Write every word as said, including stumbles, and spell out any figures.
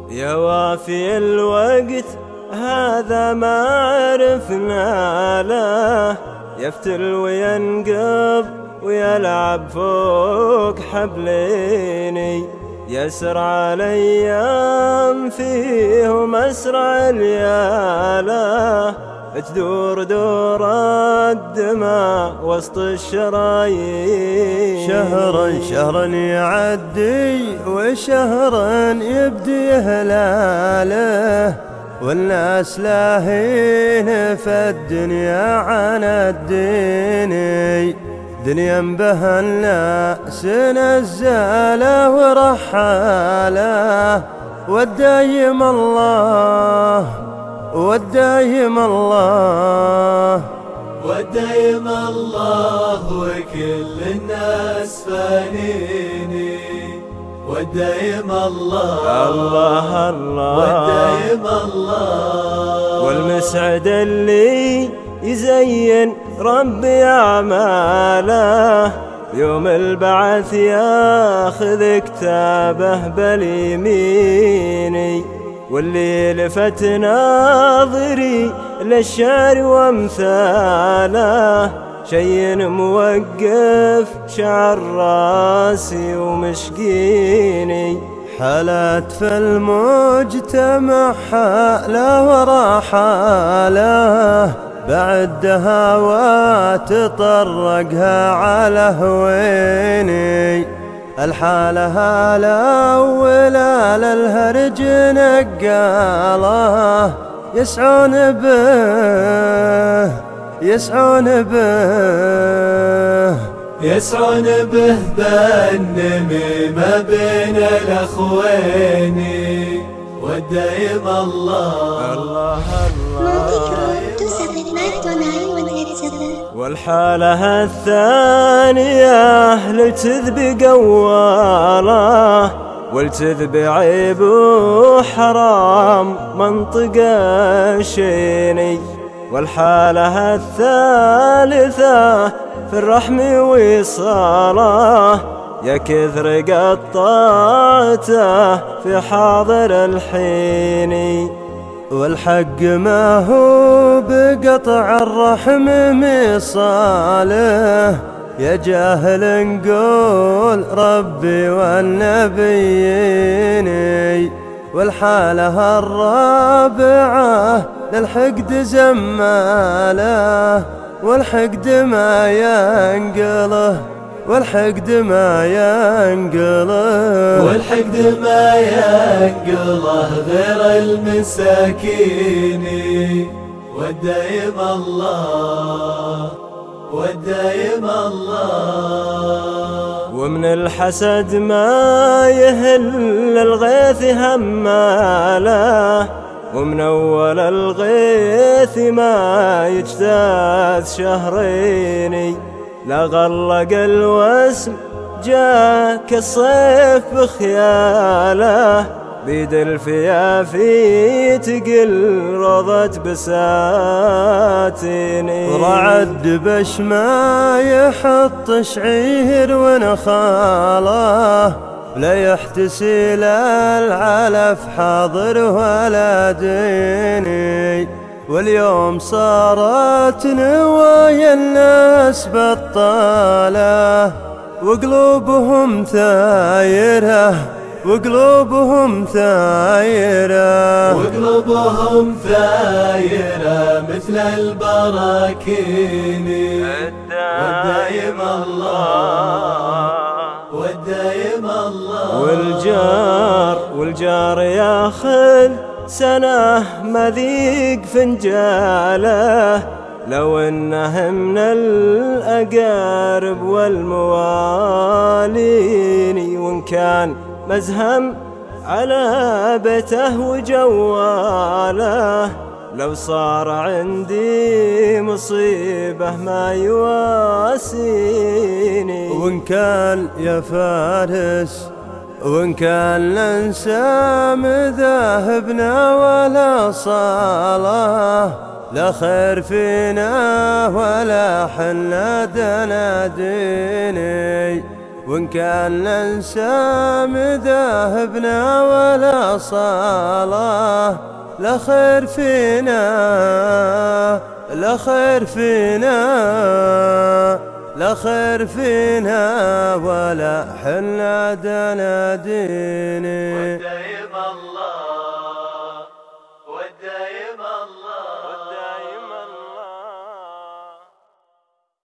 يا وافي الوقت هذا ما عرفنا له، يفتل وينقض ويلعب فوق حبليني، يسرع الأيام فيه ومسرع الليالة، تدور دور الدماء وسط الشرايين. شهر شهر يعدي وشهر يبدي هلاله، والناس لاهين في الدنيا عن الدين، دنيا بها الناس نزاله ورحاله، والدايم الله والدايم الله والدايم الله وكل الناس فانيني، والدايم الله الله الله والدايم الله، والمسعد اللي يزين ربي أعماله، يوم البعث ياخذ كتابه باليميني، واللي لفت ناظري للشعر وامثاله، شي موقف شعر راسي ومشقيني، حالات في المجتمع حاله ورحاله، بعد هوات طرقها على هويني، الحالة الأولى للهرج نقاله، يسعون به يسعون به يسعون به بالنميمة بين الأخوين، والدايم الله الله الله. والحالة الثانية لتذب قواله، والتذب عيب وحرام منطقة شيني، والحالة الثالثة في الرحم وصاله، يا كثر قطعته في حاضر الحين، والحق ما هو بقطع الرحم مصاله، يا جاهل نقول ربي والنبيين، والحالة الرابعة للحقد زماله، والحقد ما ينقله والحقد ما ينقله والحقد ما ينقله غير المساكين، والدايم الله والدايم الله. ومن الحسد ما يهل الغيث هماله، ومن أول الغيث ما يجتاث شهرين، لا غلق الوسم جاك الصيف بخياله، بيد الفيافي تقل رضت بساتيني، ورعد بش ما يحط شعير ونخاله، لا يحتسي العلف حاضر ولا ديني، واليوم صارت نوايا الناس بطالة، وقلوبهم ثايرة وقلوبهم ثايرة وقلوبهم ثايرة مثل البراكين، والدايم الله والدايم الله. والجار والجار ياخذ سنة مذيق فنجاله، لو انه من الأقارب والموالين، وإن كان مزهم على بيته وجواله، لو صار عندي مصيبة ما يواسيني، وإن كان يا فارس وإن كان ننسى مذاهبنا ولا صلاة، لا خير فينا ولا حنا دنا ديني، وإن كان ننسى مذاهبنا ولا صلاة لا خير فينا لا خير فينا لا خير فينا ولا حنا دنا ديني.